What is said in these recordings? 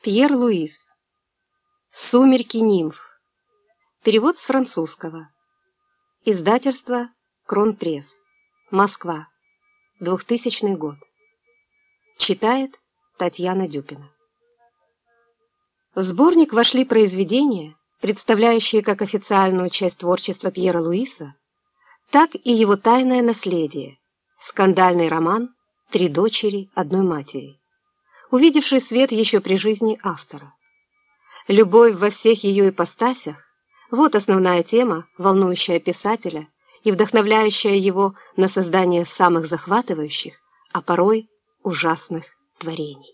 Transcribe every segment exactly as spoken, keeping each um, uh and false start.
Пьер Луис. «Сумерки нимф». Перевод с французского. Издательство Кронпресс. Москва. двухтысячный год. Читает Татьяна Дюпина. В сборник вошли произведения, представляющие как официальную часть творчества Пьера Луиса, так и его тайное наследие, скандальный роман «Три дочери одной матери», увидевший свет еще при жизни автора. Любовь во всех ее ипостасях – вот основная тема, волнующая писателя и вдохновляющая его на создание самых захватывающих, а порой ужасных творений.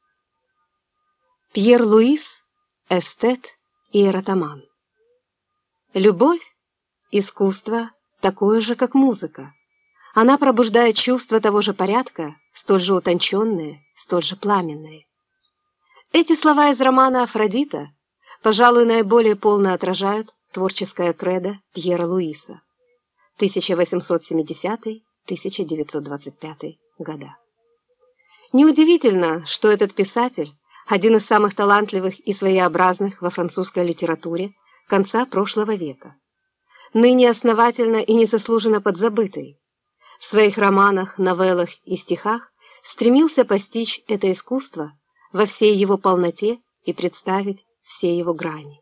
Пьер Луис – эстет и эротоман. Любовь – искусство такое же, как музыка. Она пробуждает чувства того же порядка, столь же утонченные, столь же пламенные. Эти слова из романа «Афродита», пожалуй, наиболее полно отражают творческое кредо Пьера Луиса тысяча восемьсот семидесятый — тысяча девятьсот двадцать пятый года. Неудивительно, что этот писатель – один из самых талантливых и своеобразных во французской литературе конца прошлого века, ныне основательно и незаслуженно подзабытый. В своих романах, новеллах и стихах стремился постичь это искусство во всей его полноте и представить все его грани.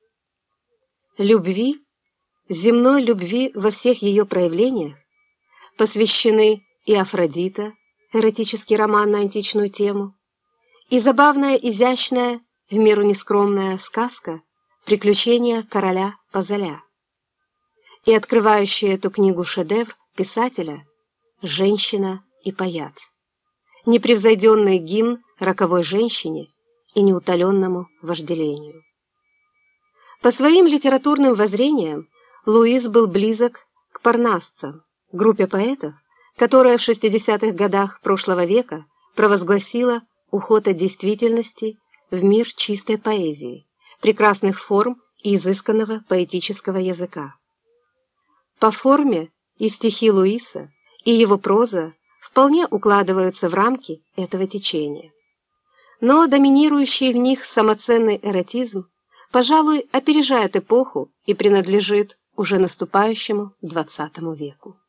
Любви, земной любви во всех ее проявлениях, посвящены и «Афродита», эротический роман на античную тему, и забавная, изящная, в меру нескромная сказка «Приключения короля Пазоля», и открывающая эту книгу шедевр писателя «Женщина и паяц», непревзойденный гимн роковой женщине и неутоленному вожделению. По своим литературным воззрениям Луис был близок к парнасцам, группе поэтов, которая в шестидесятых годах прошлого века провозгласила уход от действительности в мир чистой поэзии, прекрасных форм и изысканного поэтического языка. По форме и стихи Луиса, и его проза вполне укладываются в рамки этого течения. Но доминирующий в них самоценный эротизм, пожалуй, опережает эпоху и принадлежит уже наступающему двадцатому веку.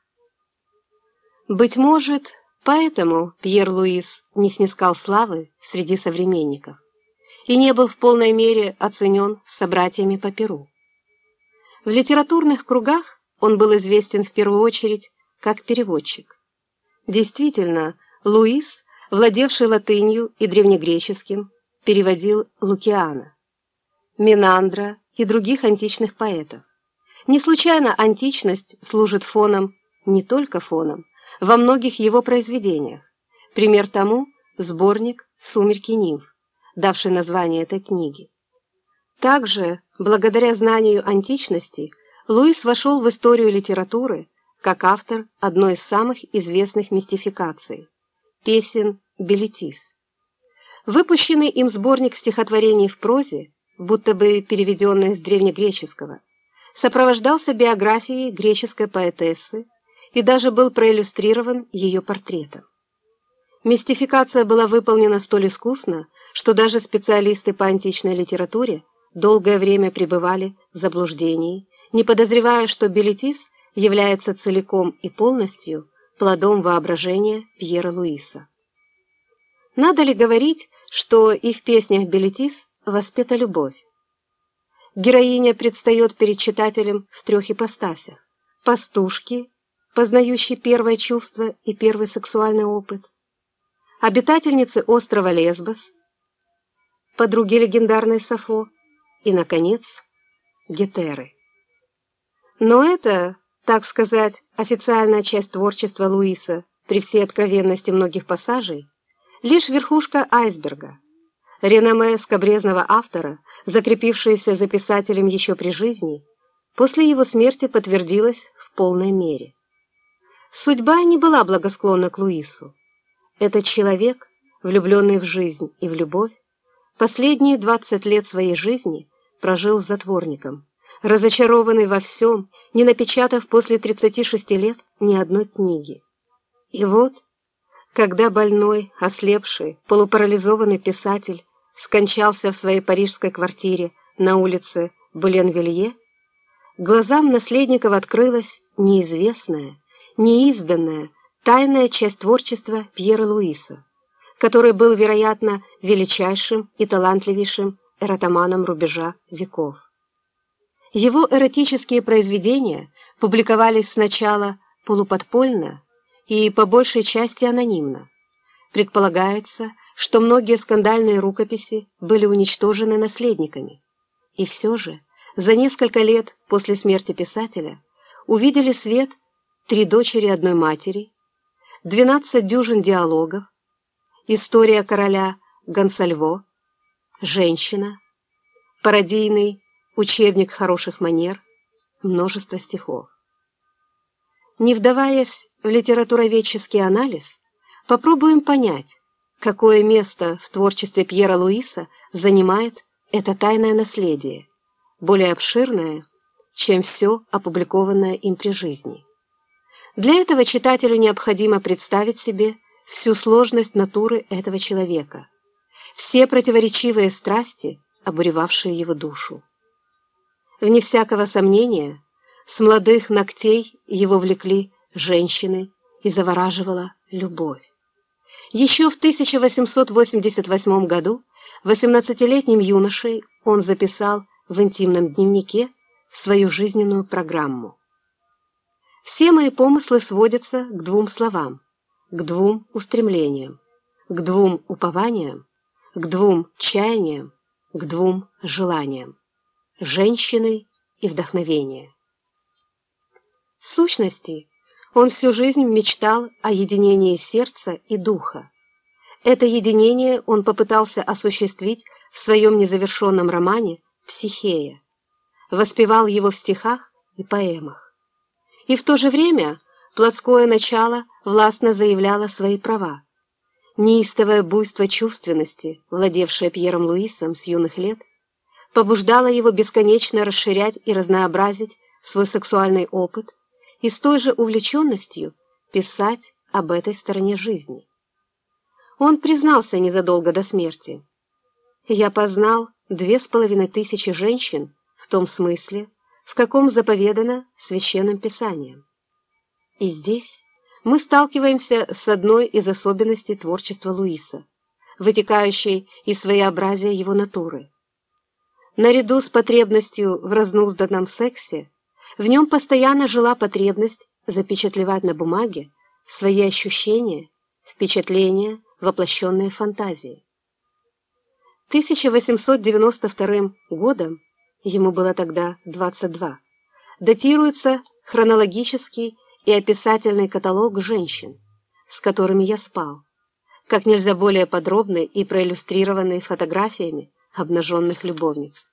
Быть может, поэтому Пьер Луис не снискал славы среди современников и не был в полной мере оценен собратьями по перу. В литературных кругах он был известен в первую очередь как переводчик. Действительно, Луис, владевший латынью и древнегреческим, переводил Лукиана, Менандра и других античных поэтов. Не случайно античность служит фоном, не только фоном, во многих его произведениях. Пример тому – сборник «Сумерки нимф», давший название этой книги. Также, благодаря знанию античности, Луис вошел в историю литературы как автор одной из самых известных мистификаций – песен «Беллетис». Выпущенный им сборник стихотворений в прозе, будто бы переведенный с древнегреческого, сопровождался биографией греческой поэтессы и даже был проиллюстрирован ее портретом. Мистификация была выполнена столь искусно, что даже специалисты по античной литературе долгое время пребывали в заблуждении, не подозревая, что Беллетис является целиком и полностью плодом воображения Пьера Луиса. Надо ли говорить, что и в песнях Беллетис воспета любовь? Героиня предстает перед читателем в трех ипостасях: пастушки, познающей первое чувство и первый сексуальный опыт, обитательницы острова Лесбос, подруги легендарной Сафо и, наконец, Гетеры. Но это, так сказать, официальная часть творчества Луиса, при всей откровенности многих пассажей, лишь верхушка айсберга. Реноме скабрезного автора, закрепившееся за писателем еще при жизни, после его смерти подтвердилось в полной мере. Судьба не была благосклонна к Луису. Этот человек, влюбленный в жизнь и в любовь, последние двадцать лет своей жизни прожил с затворником, разочарованный во всем, не напечатав после тридцати шести лет ни одной книги. И вот, когда больной, ослепший, полупарализованный писатель скончался в своей парижской квартире на улице Буленвилье, глазам наследников открылась неизвестная, неизданная, тайная часть творчества Пьера Луиса, который был, вероятно, величайшим и талантливейшим эротоманом рубежа веков. Его эротические произведения публиковались сначала полуподпольно и по большей части анонимно. Предполагается, что многие скандальные рукописи были уничтожены наследниками. И все же, за несколько лет после смерти писателя увидели свет «Три дочери одной матери», «Двенадцать дюжин диалогов», «История короля Гонсальво», «Женщина», пародийный «Учебник хороших манер», множество стихов. Не вдаваясь в литературоведческий анализ, попробуем понять, какое место в творчестве Пьера Луиса занимает это тайное наследие, более обширное, чем все опубликованное им при жизни. Для этого читателю необходимо представить себе всю сложность натуры этого человека, все противоречивые страсти, обуревавшие его душу. Вне всякого сомнения, с молодых ногтей его влекли женщины и завораживала любовь. Еще в тысяча восемьсот восемьдесят восьмом году восемнадцатилетним юношей он записал в интимном дневнике свою жизненную программу. Все мои помыслы сводятся к двум словам, к двум устремлениям, к двум упованиям, к двум чаяниям, к двум желаниям – женщины и вдохновение. В сущности, он всю жизнь мечтал о единении сердца и духа. Это единение он попытался осуществить в своем незавершенном романе «Психея», воспевал его в стихах и поэмах. И в то же время плотское начало властно заявляло свои права. Неистовое буйство чувственности, владевшее Пьером Луисом с юных лет, побуждало его бесконечно расширять и разнообразить свой сексуальный опыт и с той же увлеченностью писать об этой стороне жизни. Он признался незадолго до смерти: «Я познал две с половиной тысячи женщин в том смысле, в каком заповедано Священным Писанием». И здесь мы сталкиваемся с одной из особенностей творчества Луиса, вытекающей из своеобразия его натуры. Наряду с потребностью в разнузданном сексе в нем постоянно жила потребность запечатлевать на бумаге свои ощущения, впечатления, воплощенные в фантазии. тысяча восемьсот девяносто вторым годом, ему было тогда двадцать два, датируется хронологический и описательный каталог женщин, с которыми я спал, как нельзя более подробный и проиллюстрированный фотографиями обнаженных любовниц.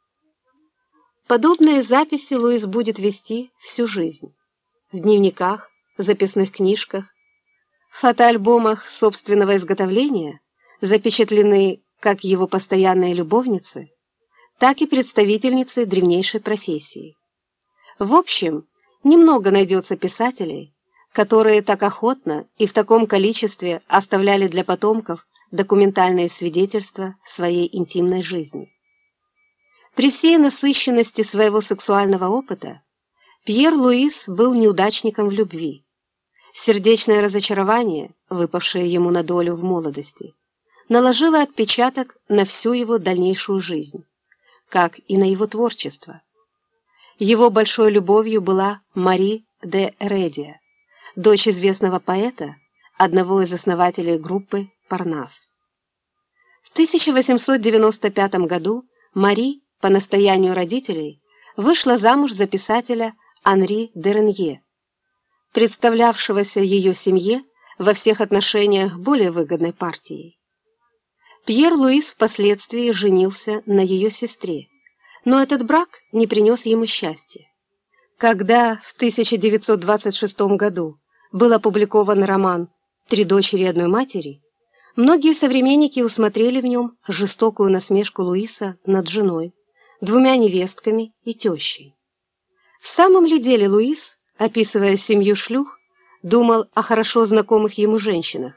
Подобные записи Луис будет вести всю жизнь. В дневниках, записных книжках, фотоальбомах собственного изготовления запечатлены как его постоянные любовницы, так и представительницы древнейшей профессии. В общем, немного найдется писателей, которые так охотно и в таком количестве оставляли для потомков документальные свидетельства своей интимной жизни. При всей насыщенности своего сексуального опыта Пьер Луис был неудачником в любви. Сердечное разочарование, выпавшее ему на долю в молодости, наложило отпечаток на всю его дальнейшую жизнь, как и на его творчество. Его большой любовью была Мари де Эредия, дочь известного поэта, одного из основателей группы «Парнас». В тысяча восемьсот девяносто пятом году Мари, по настоянию родителей, вышла замуж за писателя Анри де Ренье, представлявшегося ее семье во всех отношениях более выгодной партией. Пьер Луис впоследствии женился на ее сестре, но этот брак не принес ему счастья. Когда в тысяча девятьсот двадцать шестом году был опубликован роман «Три дочери одной матери», многие современники усмотрели в нем жестокую насмешку Луиса над женой, двумя невестками и тещей. В самом ли деле Луис, описывая семью шлюх, думал о хорошо знакомых ему женщинах,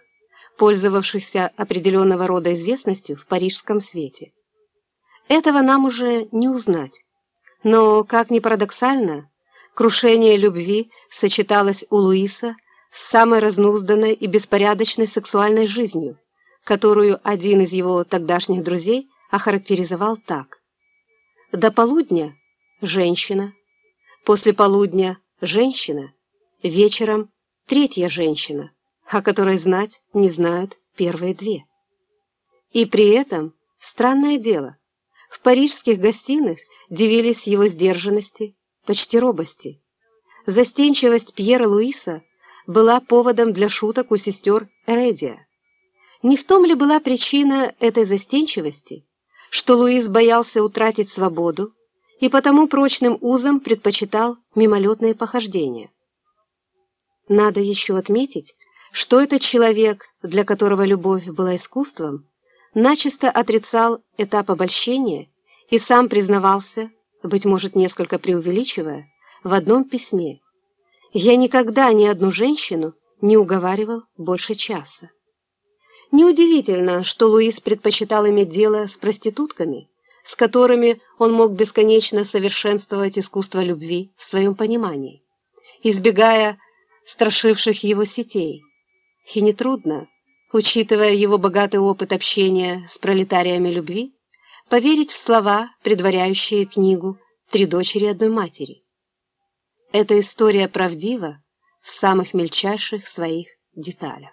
пользовавшихся определенного рода известностью в парижском свете. Этого нам уже не узнать. Но, как ни парадоксально, крушение любви сочеталось у Луиса с самой разнузданной и беспорядочной сексуальной жизнью, которую один из его тогдашних друзей охарактеризовал так: «До полудня – женщина, после полудня – женщина, вечером – третья женщина, о которой знать не знают первые две». И при этом, странное дело, в парижских гостиных дивились его сдержанности, почти робости. Застенчивость Пьера Луиса была поводом для шуток у сестер Эредия. Не в том ли была причина этой застенчивости, что Луис боялся утратить свободу и потому прочным узам предпочитал мимолетные похождения? Надо еще отметить, что этот человек, для которого любовь была искусством, начисто отрицал этап обольщения и сам признавался, быть может, несколько преувеличивая, в одном письме: «Я никогда ни одну женщину не уговаривал больше часа». Неудивительно, что Луис предпочитал иметь дело с проститутками, с которыми он мог бесконечно совершенствовать искусство любви в своем понимании, избегая страшивших его сетей. И нетрудно, учитывая его богатый опыт общения с пролетариями любви, поверить в слова, предваряющие книгу «Три дочери одной матери». Эта история правдива в самых мельчайших своих деталях.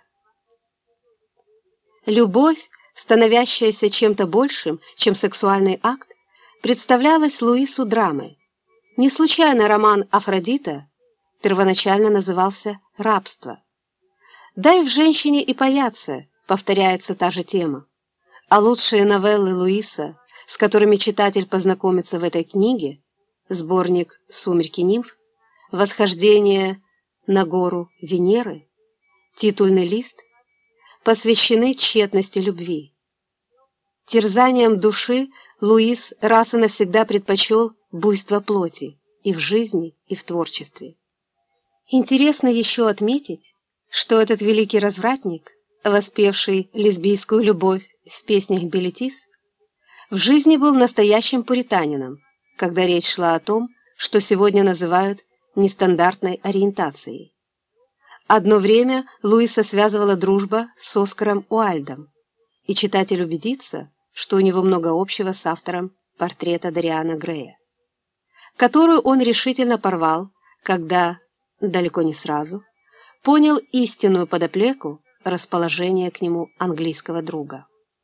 Любовь, становящаяся чем-то большим, чем сексуальный акт, представлялась Луису драмой. Не случайно роман «Афродита» первоначально назывался «Рабство». «Дай в женщине и паяться», повторяется та же тема. А лучшие новеллы Луиса, с которыми читатель познакомится в этой книге, сборник «Сумерки нимф», «Восхождение на гору Венеры», «Титульный лист», посвящены тщетности любви. Терзанием души Луис раз и навсегда предпочел буйство плоти и в жизни, и в творчестве. Интересно еще отметить, что этот великий развратник, воспевший лесбийскую любовь в песнях Беллетис, в жизни был настоящим пуританином, когда речь шла о том, что сегодня называют нестандартной ориентацией. Одно время Луиса связывала дружба с Оскаром Уайльдом, и читатель убедится, что у него много общего с автором портрета Дориана Грея, которую он решительно порвал, когда, далеко не сразу, понял истинную подоплеку расположения к нему английского друга.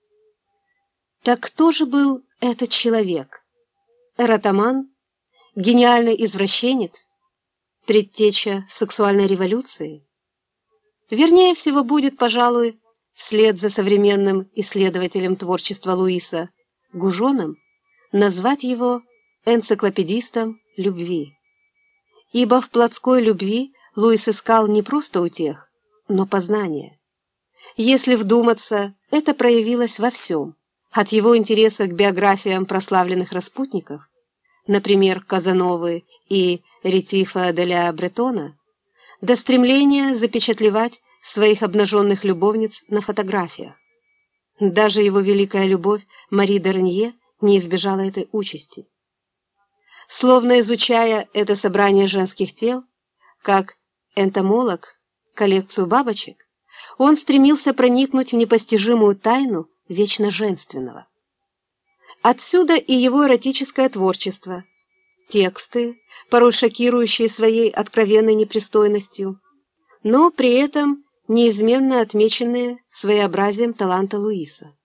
Так кто же был этот человек? Эротоман? Гениальный извращенец? Предтеча сексуальной революции? Вернее всего будет, пожалуй, вслед за современным исследователем творчества Луиса Гужоном, назвать его энциклопедистом любви. Ибо в плотской любви Луис искал не просто утех, но познания. Если вдуматься, это проявилось во всем, от его интереса к биографиям прославленных распутников, например, Казановы и Ретифа де ля Бретона, до стремления запечатлевать своих обнаженных любовниц на фотографиях. Даже его великая любовь Мари де Ренье не избежала этой участи. Словно изучая это собрание женских тел, как энтомолог коллекцию бабочек, он стремился проникнуть в непостижимую тайну вечно женственного. Отсюда и его эротическое творчество, тексты, порой шокирующие своей откровенной непристойностью, но при этом неизменно отмеченные своеобразием таланта Луиса.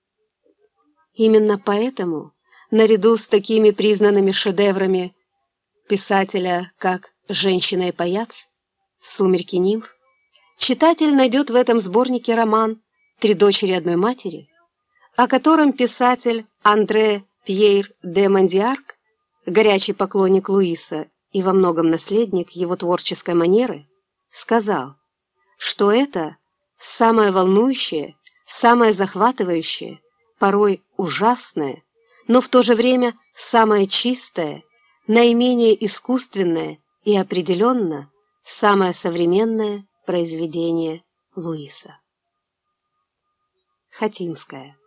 Именно поэтому, наряду с такими признанными шедеврами писателя, как «Женщина и паяц», «Сумерки нимф», читатель найдет в этом сборнике роман «Три дочери одной матери», о котором писатель Андре Пьер де Мондиарк, горячий поклонник Луиса и во многом наследник его творческой манеры, сказал, что это самое волнующее, самое захватывающее, порой ужасное, но в то же время самое чистое, наименее искусственное и определенно самое современное произведение Луиса. Хатинская.